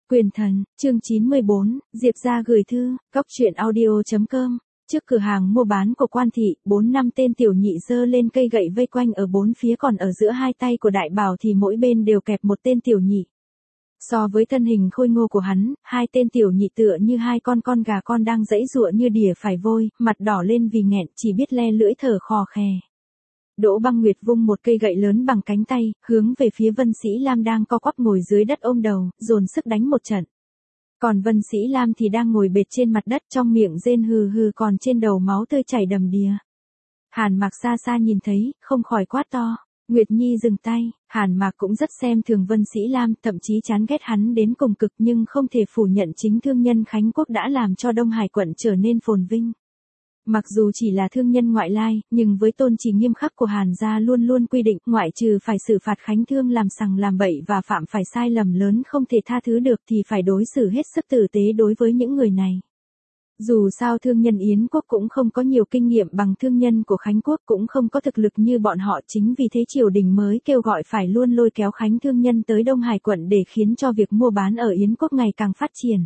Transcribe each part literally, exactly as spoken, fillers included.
Quyền thần, chương chín mươi bốn, Diệp gia gửi thư, cóc truyện audio chấm com. Trước cửa hàng mua bán của Quan thị, bốn năm tên tiểu nhị giơ lên cây gậy vây quanh ở bốn phía, còn ở giữa hai tay của Đại Bảo thì mỗi bên đều kẹp một tên tiểu nhị. So với thân hình khôi ngô của hắn, hai tên tiểu nhị tựa như hai con con gà con đang giãy giụa như đỉa phải vôi, mặt đỏ lên vì nghẹn, chỉ biết le lưỡi thở khò khè. Đỗ Băng Nguyệt vung một cây gậy lớn bằng cánh tay, hướng về phía Vân Sĩ Lam đang co quắp ngồi dưới đất ôm đầu, dồn sức đánh một trận. Còn Vân Sĩ Lam thì đang ngồi bệt trên mặt đất, trong miệng rên hừ hừ, còn trên đầu máu tươi chảy đầm đìa. Hàn Mạc xa xa nhìn thấy, không khỏi quát to. Nguyệt Nhi dừng tay. Hàn Mạc cũng rất xem thường Vân Sĩ Lam, thậm chí chán ghét hắn đến cùng cực, nhưng không thể phủ nhận chính thương nhân Khánh Quốc đã làm cho Đông Hải quận trở nên phồn vinh. Mặc dù chỉ là thương nhân ngoại lai, nhưng với tôn chỉ nghiêm khắc của Hàn gia luôn luôn quy định, ngoại trừ phải xử phạt khánh thương làm sằng làm bậy và phạm phải sai lầm lớn không thể tha thứ được, thì phải đối xử hết sức tử tế đối với những người này. Dù sao thương nhân Yến Quốc cũng không có nhiều kinh nghiệm bằng thương nhân của Khánh Quốc, cũng không có thực lực như bọn họ, chính vì thế triều đình mới kêu gọi phải luôn lôi kéo Khánh thương nhân tới Đông Hải quận để khiến cho việc mua bán ở Yến Quốc ngày càng phát triển.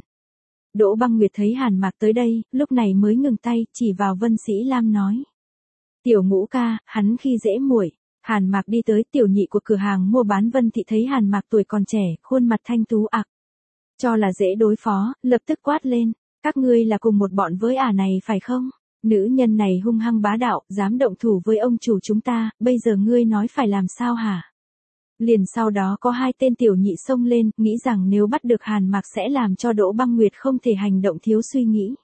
Đỗ Băng Nguyệt thấy Hàn Mạc tới đây, lúc này mới ngừng tay, chỉ vào Vân Sĩ Lam nói. Tiểu Ngũ ca, hắn khi dễ muội. Hàn Mạc đi tới, tiểu nhị của cửa hàng mua bán Vân thị thấy Hàn Mạc tuổi còn trẻ, khuôn mặt thanh tú ạc. Cho là dễ đối phó, lập tức quát lên. Các ngươi là cùng một bọn với ả này phải không? Nữ nhân này hung hăng bá đạo, dám động thủ với ông chủ chúng ta, bây giờ ngươi nói phải làm sao hả? Liền sau đó có hai tên tiểu nhị xông lên, nghĩ rằng nếu bắt được Hàn Mạc sẽ làm cho Đỗ Băng Nguyệt không thể hành động thiếu suy nghĩ.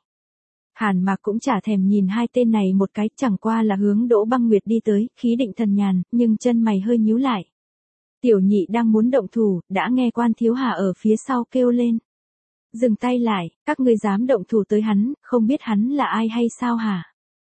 Hàn Mạc cũng chả thèm nhìn hai tên này một cái, chẳng qua là hướng Đỗ Băng Nguyệt đi tới, khí định thần nhàn, nhưng chân mày hơi nhíu lại. Tiểu nhị đang muốn động thủ, đã nghe Quan thiếu hà ở phía sau kêu lên. Dừng tay lại, các ngươi dám động thủ tới hắn, không biết hắn là ai hay sao hả?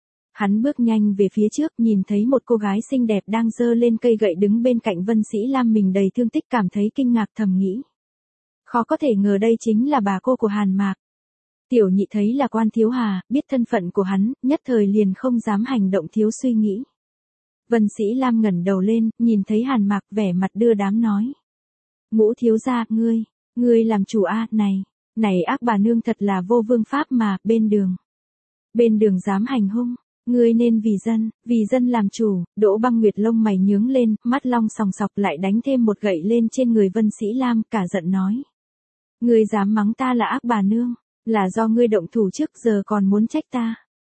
Hắn bước nhanh về phía trước, nhìn thấy một cô gái xinh đẹp đang giơ lên cây gậy đứng bên cạnh Vân Sĩ Lam, mình đầy thương tích, cảm thấy kinh ngạc thầm nghĩ. Khó có thể ngờ đây chính là bà cô của Hàn Mạc. Tiểu nhị thấy là Quan thiếu hà, biết thân phận của hắn, nhất thời liền không dám hành động thiếu suy nghĩ. Vân Sĩ Lam ngẩng đầu lên, nhìn thấy Hàn Mạc, vẻ mặt đưa đám nói. Ngũ thiếu gia, ngươi, ngươi làm chủ a, này, này ác bà nương thật là vô vương pháp mà, bên đường. Bên đường dám hành hung. Ngươi nên vì dân, vì dân làm chủ. Đỗ Băng Nguyệt lông mày nhướng lên, mắt long sòng sọc, lại đánh thêm một gậy lên trên người Vân Sĩ Lam, cả giận nói. Ngươi dám mắng ta là ác bà nương, là do ngươi động thủ trước, giờ còn muốn trách ta.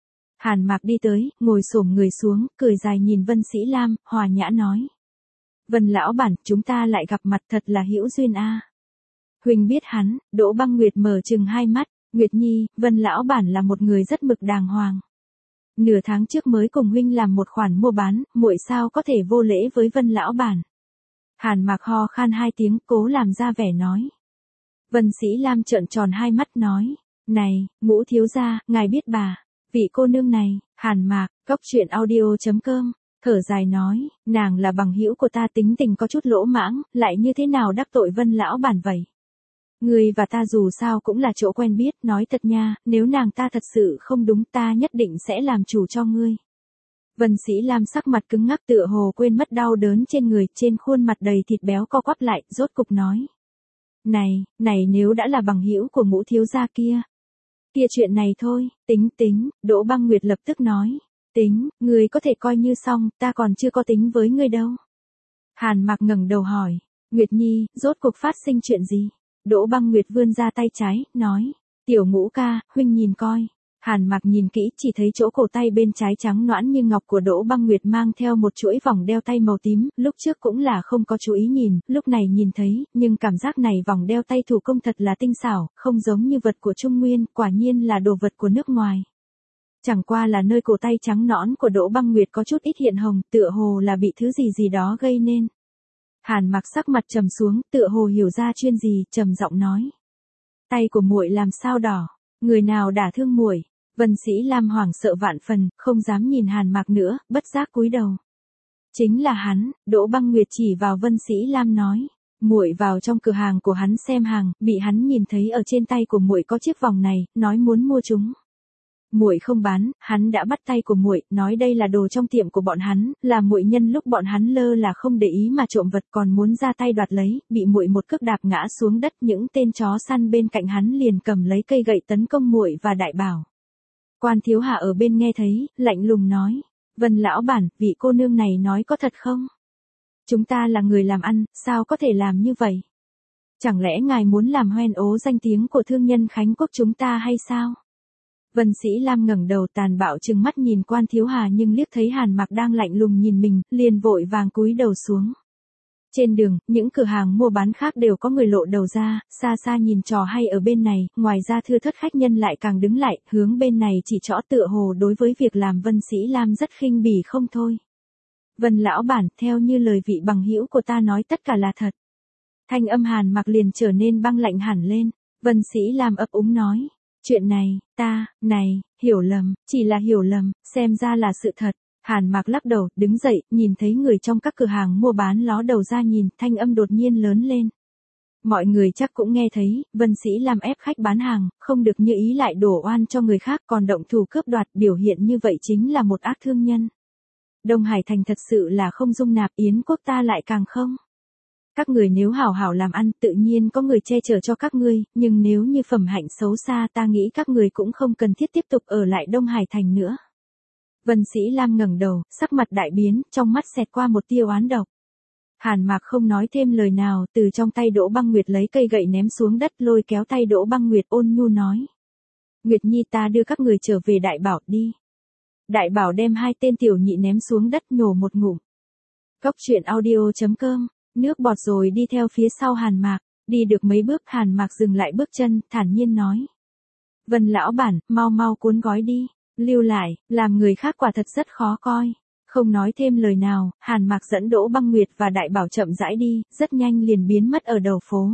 Hàn Mạc đi tới, ngồi xổm người xuống, cười dài nhìn Vân Sĩ Lam, hòa nhã nói. Vân lão bản, chúng ta lại gặp mặt, thật là hữu duyên a. Huỳnh biết hắn. Đỗ Băng Nguyệt mở trừng hai mắt. Nguyệt Nhi, Vân lão bản là một người rất mực đàng hoàng. Nửa tháng trước mới cùng huynh làm một khoản mua bán, muội sao có thể vô lễ với Vân lão bản. Hàn Mạc ho khan hai tiếng, cố làm ra vẻ nói. Vân Sĩ Lam trợn tròn hai mắt nói. Này, Ngũ thiếu gia, ngài biết bà, vị cô nương này. Hàn Mạc, cóc truyện audio chấm com, thở dài nói, nàng là bằng hữu của ta, tính tình có chút lỗ mãng, lại như thế nào đắc tội Vân lão bản vậy? Ngươi và ta dù sao cũng là chỗ quen biết, nói thật nha, nếu nàng ta thật sự không đúng, ta nhất định sẽ làm chủ cho ngươi. Vân Sĩ Lam sắc mặt cứng ngắc, tựa hồ quên mất đau đớn trên người, trên khuôn mặt đầy thịt béo co quắp lại, rốt cục nói. Này, này nếu đã là bằng hữu của Ngũ thiếu gia kia. Kia chuyện này thôi, tính tính, Đỗ Băng Nguyệt lập tức nói. Tính, ngươi có thể coi như xong, ta còn chưa có tính với ngươi đâu. Hàn Mạc ngẩng đầu hỏi. Nguyệt Nhi, rốt cuộc phát sinh chuyện gì? Đỗ Băng Nguyệt vươn ra tay trái, nói. Tiểu Ngũ ca, huynh nhìn coi. Hàn Mạc nhìn kỹ, chỉ thấy chỗ cổ tay bên trái trắng nõn như ngọc của Đỗ Băng Nguyệt mang theo một chuỗi vòng đeo tay màu tím, lúc trước cũng là không có chú ý nhìn, lúc này nhìn thấy, nhưng cảm giác này vòng đeo tay thủ công thật là tinh xảo, không giống như vật của Trung Nguyên, quả nhiên là đồ vật của nước ngoài. Chẳng qua là nơi cổ tay trắng nõn của Đỗ Băng Nguyệt có chút ít hiện hồng, tựa hồ là bị thứ gì gì đó gây nên. Hàn Mạc sắc mặt trầm xuống, tựa hồ hiểu ra chuyện gì, trầm giọng nói. Tay của muội làm sao đỏ? Người nào đả thương muội? Vân Sĩ Lam hoảng sợ vạn phần, không dám nhìn Hàn Mạc nữa, bất giác cúi đầu. Chính là hắn. Đỗ Băng Nguyệt chỉ vào Vân Sĩ Lam nói. Muội vào trong cửa hàng của hắn xem hàng, bị hắn nhìn thấy ở trên tay của muội có chiếc vòng này, nói muốn mua chúng. Muội không bán, hắn đã bắt tay của muội, nói đây là đồ trong tiệm của bọn hắn, là muội nhân lúc bọn hắn lơ là không để ý mà trộm vật còn muốn ra tay đoạt lấy, bị muội một cước đạp ngã xuống đất, những tên chó săn bên cạnh hắn liền cầm lấy cây gậy tấn công muội và Đại Bảo. Quan Thiếu Hà ở bên nghe thấy, lạnh lùng nói, Vân lão bản, vị cô nương này nói có thật không? Chúng ta là người làm ăn, sao có thể làm như vậy? Chẳng lẽ ngài muốn làm hoen ố danh tiếng của thương nhân Khánh Quốc chúng ta hay sao? Vân Sĩ Lam ngẩng đầu tàn bạo trừng mắt nhìn Quan Thiếu Hà nhưng liếc thấy Hàn Mặc đang lạnh lùng nhìn mình, liền vội vàng cúi đầu xuống. Trên đường, những cửa hàng mua bán khác đều có người lộ đầu ra, xa xa nhìn trò hay ở bên này, ngoài ra thưa thớt khách nhân lại càng đứng lại, hướng bên này chỉ trỏ tựa hồ đối với việc làm Vân Sĩ Lam rất khinh bỉ không thôi. Vân lão bản, theo như lời vị bằng hữu của ta nói tất cả là thật. Thanh âm Hàn Mặc liền trở nên băng lạnh hẳn lên, Vân Sĩ Lam ấp úng nói. Chuyện này, ta, này, hiểu lầm, chỉ là hiểu lầm, xem ra là sự thật. Hàn Mặc lắc đầu, đứng dậy, nhìn thấy người trong các cửa hàng mua bán ló đầu ra nhìn, thanh âm đột nhiên lớn lên. Mọi người chắc cũng nghe thấy, Vân Sĩ Lam ép khách bán hàng, không được như ý lại đổ oan cho người khác còn động thủ cướp đoạt, biểu hiện như vậy chính là một ác thương nhân. Đông Hải Thành thật sự là không dung nạp, Yến Quốc ta lại càng không. Các người nếu hảo hảo làm ăn tự nhiên có người che chở cho các ngươi, nhưng nếu như phẩm hạnh xấu xa ta nghĩ các người cũng không cần thiết tiếp tục ở lại Đông Hải Thành nữa. Vân Sĩ Lam ngẩng đầu, sắc mặt đại biến, trong mắt xẹt qua một tia oán độc. Hàn Mặc không nói thêm lời nào, từ trong tay Đỗ Băng Nguyệt lấy cây gậy ném xuống đất lôi kéo tay Đỗ Băng Nguyệt ôn nhu nói. Nguyệt Nhi ta đưa các người trở về Đại Bảo đi. Đại Bảo đem hai tên tiểu nhị ném xuống đất nhổ một ngụm. Cốc truyện audio chấm com, nước bọt rồi đi theo phía sau Hàn Mặc, đi được mấy bước Hàn Mặc dừng lại bước chân, thản nhiên nói. Vân lão bản, mau mau cuốn gói đi, lưu lại, làm người khác quả thật rất khó coi. Không nói thêm lời nào, Hàn Mặc dẫn Đỗ Băng Nguyệt và Đại Bảo chậm rãi đi, rất nhanh liền biến mất ở đầu phố.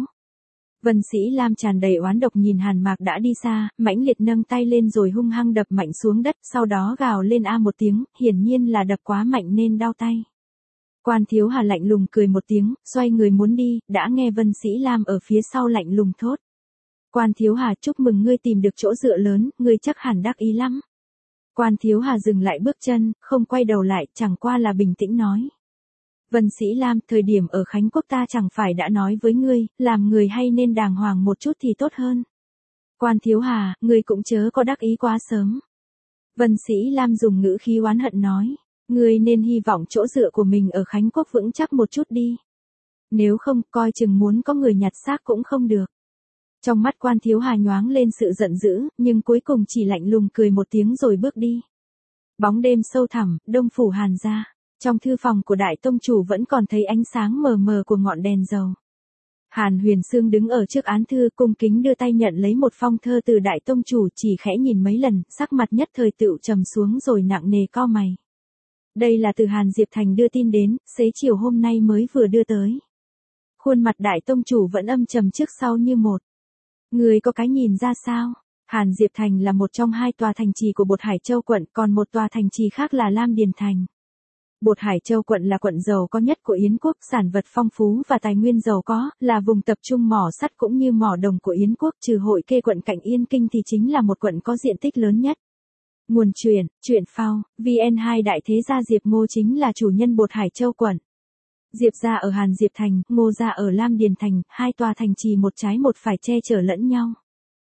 Vân Sĩ Lam tràn đầy oán độc nhìn Hàn Mặc đã đi xa, mãnh liệt nâng tay lên rồi hung hăng đập mạnh xuống đất, sau đó gào lên a một tiếng, hiển nhiên là đập quá mạnh nên đau tay. Quan Thiếu Hà lạnh lùng cười một tiếng, xoay người muốn đi, đã nghe Vân Sĩ Lam ở phía sau lạnh lùng thốt. Quan Thiếu Hà chúc mừng ngươi tìm được chỗ dựa lớn, ngươi chắc hẳn đắc ý lắm. Quan Thiếu Hà dừng lại bước chân, không quay đầu lại, chẳng qua là bình tĩnh nói. Vân Sĩ Lam, thời điểm ở Khánh Quốc ta chẳng phải đã nói với ngươi, làm người hay nên đàng hoàng một chút thì tốt hơn. Quan Thiếu Hà, ngươi cũng chớ có đắc ý quá sớm. Vân Sĩ Lam dùng ngữ khí oán hận nói, ngươi nên hy vọng chỗ dựa của mình ở Khánh Quốc vững chắc một chút đi. Nếu không, coi chừng muốn có người nhặt xác cũng không được. Trong mắt Quan Thiếu Hà nhoáng lên sự giận dữ, nhưng cuối cùng chỉ lạnh lùng cười một tiếng rồi bước đi. Bóng đêm sâu thẳm, Đông phủ Hàn gia. Trong thư phòng của đại tông chủ vẫn còn thấy ánh sáng mờ mờ của ngọn đèn dầu. Hàn Huyền Sương đứng ở trước án thư cung kính đưa tay nhận lấy một phong thơ từ đại tông chủ, chỉ khẽ nhìn mấy lần, sắc mặt nhất thời tựu trầm xuống rồi nặng nề cau mày. Đây là từ Hàn Diệp Thành đưa tin đến, xế chiều hôm nay mới vừa đưa tới. Khuôn mặt đại tông chủ vẫn âm trầm trước sau như một. Người có cái nhìn ra sao? Hàn Diệp Thành là một trong hai tòa thành trì của Bột Hải Châu quận, còn một tòa thành trì khác là Lam Điền Thành. Bột Hải Châu quận là quận giàu có nhất của Yến Quốc, sản vật phong phú và tài nguyên giàu có, là vùng tập trung mỏ sắt cũng như mỏ đồng của Yến Quốc, trừ Hội Kê quận cạnh Yên Kinh thì chính là một quận có diện tích lớn nhất. Nguồn truyền, truyện phao, vê en hai đại thế gia Diệp Ngô chính là chủ nhân Bột Hải Châu quận. Diệp gia ở Hàn Diệp Thành, Ngô gia ở Lam Điền Thành, hai tòa thành trì một trái một phải che chở lẫn nhau.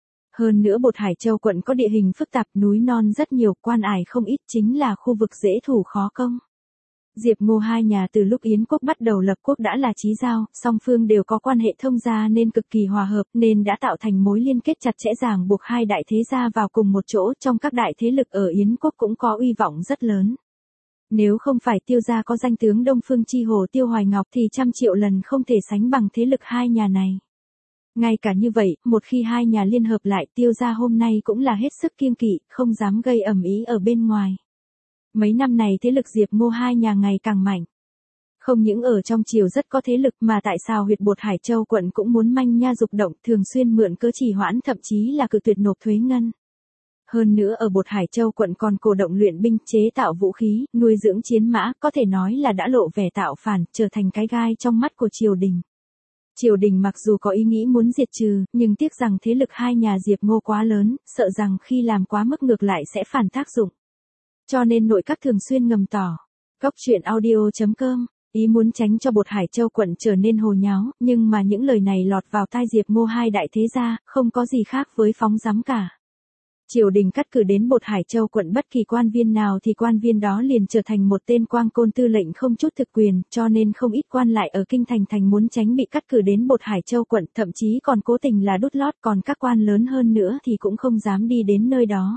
Hơn nữa Bột Hải Châu quận có địa hình phức tạp, núi non rất nhiều, quan ải không ít, chính là khu vực dễ thủ khó công. Diệp Ngô hai nhà từ lúc Yến Quốc bắt đầu lập quốc đã là chí giao, song phương đều có quan hệ thông gia nên cực kỳ hòa hợp, nên đã tạo thành mối liên kết chặt chẽ ràng buộc hai đại thế gia vào cùng một chỗ. Trong các đại thế lực ở Yến Quốc cũng có uy vọng rất lớn. Nếu không phải Tiêu gia có danh tướng Đông Phương Chi Hồ Tiêu Hoài Ngọc thì trăm triệu lần không thể sánh bằng thế lực hai nhà này. Ngay cả như vậy, một khi hai nhà liên hợp lại, Tiêu gia hôm nay cũng là hết sức kiêng kỵ, không dám gây ầm ĩ ở bên ngoài. Mấy năm này thế lực Diệp Ngô hai nhà ngày càng mạnh. Không những ở trong triều rất có thế lực mà tại sao huyệt Bột Hải Châu quận cũng muốn manh nha dục động, thường xuyên mượn cớ trì hoãn, thậm chí là cự tuyệt nộp thuế ngân. Hơn nữa ở Bột Hải Châu quận còn cổ động luyện binh, chế tạo vũ khí, nuôi dưỡng chiến mã, có thể nói là đã lộ vẻ tạo phản, trở thành cái gai trong mắt của triều đình. Triều đình mặc dù có ý nghĩ muốn diệt trừ, nhưng tiếc rằng thế lực hai nhà Diệp Ngô quá lớn, sợ rằng khi làm quá mức ngược lại sẽ phản tác dụng. Cho nên nội các thường xuyên ngầm tỏ. Góc truyện audio chấm com, ý muốn tránh cho Bột Hải Châu quận trở nên hồ nháo, nhưng mà những lời này lọt vào tai Diệp Ngô hai đại thế gia, không có gì khác với phóng dắm cả. Triều đình cắt cử đến Bột Hải Châu quận bất kỳ quan viên nào thì quan viên đó liền trở thành một tên quang côn tư lệnh không chút thực quyền, cho nên không ít quan lại ở kinh thành thành muốn tránh bị cắt cử đến Bột Hải Châu quận, thậm chí còn cố tình là đút lót, còn các quan lớn hơn nữa thì cũng không dám đi đến nơi đó.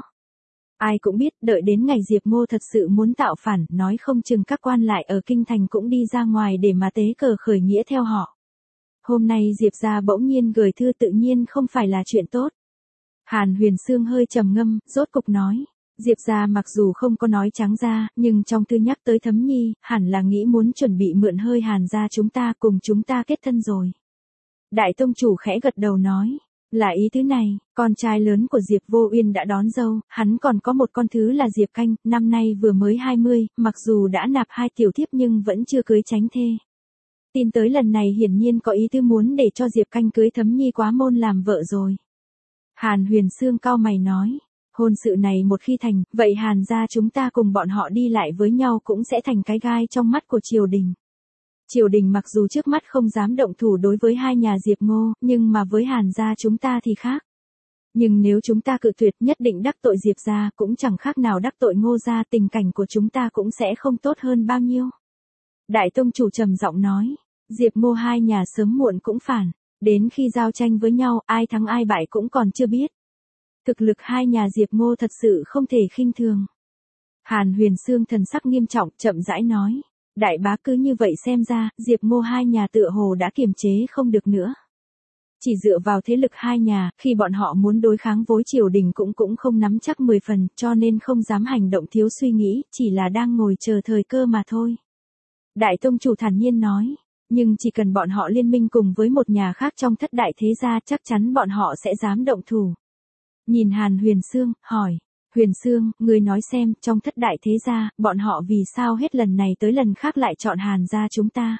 Ai cũng biết, đợi đến ngày Diệp Ngô thật sự muốn tạo phản, nói không chừng các quan lại ở kinh thành cũng đi ra ngoài để mà tế cờ khởi nghĩa theo họ. Hôm nay Diệp gia bỗng nhiên gửi thư tự nhiên không phải là chuyện tốt. Hàn Huyền Sương hơi trầm ngâm, rốt cục nói, Diệp gia mặc dù không có nói trắng ra, nhưng trong thư nhắc tới Thấm Nhi, hẳn là nghĩ muốn chuẩn bị mượn hơi Hàn gia chúng ta cùng chúng ta kết thân rồi. Đại tông chủ khẽ gật đầu nói, là ý thứ này, con trai lớn của Diệp Vô Uyên đã đón dâu, hắn còn có một con thứ là Diệp Canh, năm nay vừa mới hai mươi, mặc dù đã nạp hai tiểu thiếp nhưng vẫn chưa cưới chánh thê. Tin tới lần này hiển nhiên có ý tư muốn để cho Diệp Canh cưới Thấm Nhi quá môn làm vợ rồi. Hàn Huyền Sương cau mày nói, hôn sự này một khi thành, vậy Hàn gia chúng ta cùng bọn họ đi lại với nhau cũng sẽ thành cái gai trong mắt của triều đình. Triều đình mặc dù trước mắt không dám động thủ đối với hai nhà Diệp Ngô, nhưng mà với Hàn gia chúng ta thì khác. Nhưng nếu chúng ta cự tuyệt nhất định đắc tội Diệp gia, cũng chẳng khác nào đắc tội Ngô gia, tình cảnh của chúng ta cũng sẽ không tốt hơn bao nhiêu. Đại tông chủ trầm giọng nói, Diệp Ngô hai nhà sớm muộn cũng phản, đến khi giao tranh với nhau, ai thắng ai bại cũng còn chưa biết. Thực lực hai nhà Diệp Ngô thật sự không thể khinh thường. Hàn Huyền Sương thần sắc nghiêm trọng, chậm rãi nói, đại bá cứ như vậy xem ra, Diệp Ngô hai nhà tựa hồ đã kiềm chế không được nữa. Chỉ dựa vào thế lực hai nhà, khi bọn họ muốn đối kháng với triều đình cũng cũng không nắm chắc mười phần, cho nên không dám hành động thiếu suy nghĩ, chỉ là đang ngồi chờ thời cơ mà thôi. Đại tông chủ thản nhiên nói, nhưng chỉ cần bọn họ liên minh cùng với một nhà khác trong thất đại thế gia chắc chắn bọn họ sẽ dám động thủ. Nhìn Hàn Huyền Sương, hỏi, Huyền Sương, ngươi nói xem, trong thất đại thế gia, bọn họ vì sao hết lần này tới lần khác lại chọn Hàn gia chúng ta?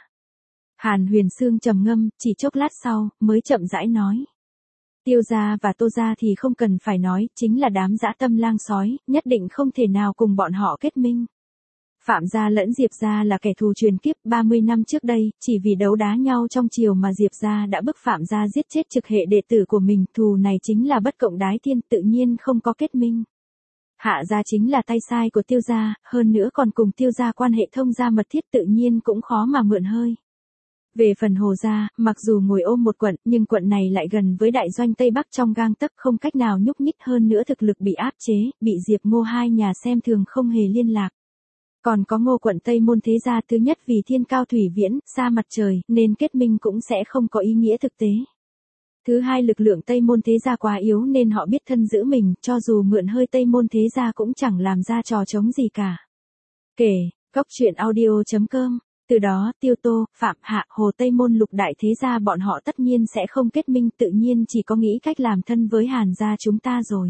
Hàn Huyền Sương trầm ngâm, chỉ chốc lát sau, mới chậm rãi nói. Tiêu gia và Tô gia thì không cần phải nói, chính là đám dã tâm lang sói, nhất định không thể nào cùng bọn họ kết minh. Phạm gia lẫn Diệp gia là kẻ thù truyền kiếp, ba mươi năm trước đây, chỉ vì đấu đá nhau trong triều mà Diệp gia đã bức Phạm gia giết chết trực hệ đệ tử của mình, thù này chính là bất cộng đái thiên, tự nhiên không có kết minh. Hạ gia chính là tay sai của Tiêu gia, hơn nữa còn cùng Tiêu gia quan hệ thông gia mật thiết, tự nhiên cũng khó mà mượn hơi. Về phần Hồ gia, mặc dù ngồi ôm một quận, nhưng quận này lại gần với đại doanh Tây Bắc trong gang tấc, không cách nào nhúc nhích, hơn nữa thực lực bị áp chế, bị Diệp Ngô hai nhà xem thường không hề liên lạc. Còn có Ngô quận Tây Môn thế gia thứ nhất vì thiên cao thủy viễn, xa mặt trời, nên kết minh cũng sẽ không có ý nghĩa thực tế. Thứ hai, lực lượng Tây Môn thế gia quá yếu nên họ biết thân giữ mình, cho dù mượn hơi Tây Môn thế gia cũng chẳng làm ra trò trống gì cả. Kể, góc truyện audio chấm com, từ đó Tiêu Tô, Phạm Hạ, Hồ Tây Môn lục đại thế gia bọn họ tất nhiên sẽ không kết minh, tự nhiên chỉ có nghĩ cách làm thân với Hàn gia chúng ta rồi.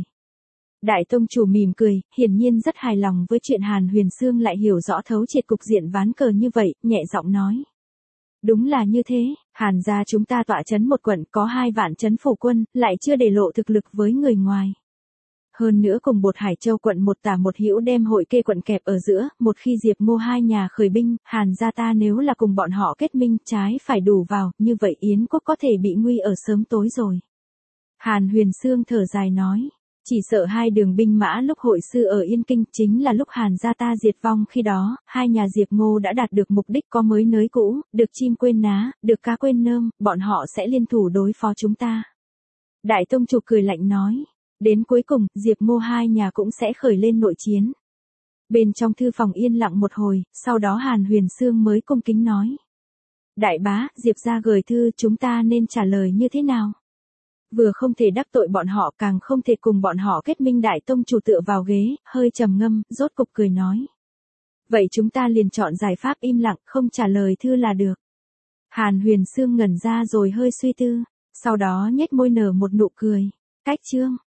Đại tông chủ mỉm cười, hiển nhiên rất hài lòng với chuyện Hàn Huyền Sương lại hiểu rõ thấu triệt cục diện ván cờ như vậy, nhẹ giọng nói. Đúng là như thế, Hàn gia chúng ta tọa trấn một quận có hai vạn trấn phủ quân, lại chưa để lộ thực lực với người ngoài. Hơn nữa cùng Bột Hải Châu quận một tả một hữu đem Hội Kê quận kẹp ở giữa, một khi Diệp Ngô hai nhà khởi binh, Hàn gia ta nếu là cùng bọn họ kết minh, trái phải đủ vào, như vậy Yến quốc có thể bị nguy ở sớm tối rồi. Hàn Huyền Sương thở dài nói. Chỉ sợ hai đường binh mã lúc hội sư ở Yên Kinh chính là lúc Hàn gia ta diệt vong, khi đó, hai nhà Diệp Ngô đã đạt được mục đích có mới nới cũ, được chim quên ná, được cá quên nơm, bọn họ sẽ liên thủ đối phó chúng ta. Đại tông chủ cười lạnh nói, đến cuối cùng, Diệp Ngô hai nhà cũng sẽ khởi lên nội chiến. Bên trong thư phòng yên lặng một hồi, sau đó Hàn Huyền Sương mới cung kính nói. Đại bá, Diệp gia gửi thư, chúng ta nên trả lời như thế nào? Vừa không thể đắc tội bọn họ, càng không thể cùng bọn họ kết minh. Đại tông chủ tựa vào ghế, hơi trầm ngâm, rốt cục cười nói. Vậy chúng ta liền chọn giải pháp im lặng, không trả lời thư là được. Hàn Huyền Sương ngẩn ra rồi hơi suy tư, sau đó nhếch môi nở một nụ cười. Cách chương.